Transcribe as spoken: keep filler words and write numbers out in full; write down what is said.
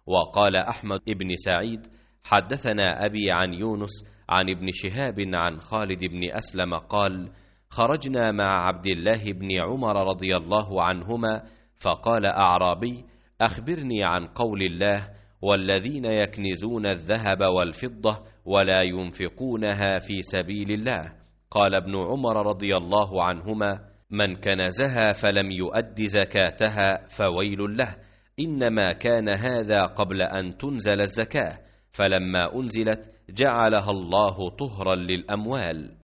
وقال أحمد بن سعيد حدثنا أبي عن يونس عن ابن شهاب عن خالد بن أسلم قال خرجنا مع عبد الله بن عمر رضي الله عنهما فقال أعرابي أخبرني عن قول الله والذين يكنزون الذهب والفضة ولا ينفقونها في سبيل الله. قال ابن عمر رضي الله عنهما من كنزها فلم يؤد زكاتها فويل له، إنما كان هذا قبل أن تنزل الزكاة، فلما أنزلت جعلها الله طهرا للأموال.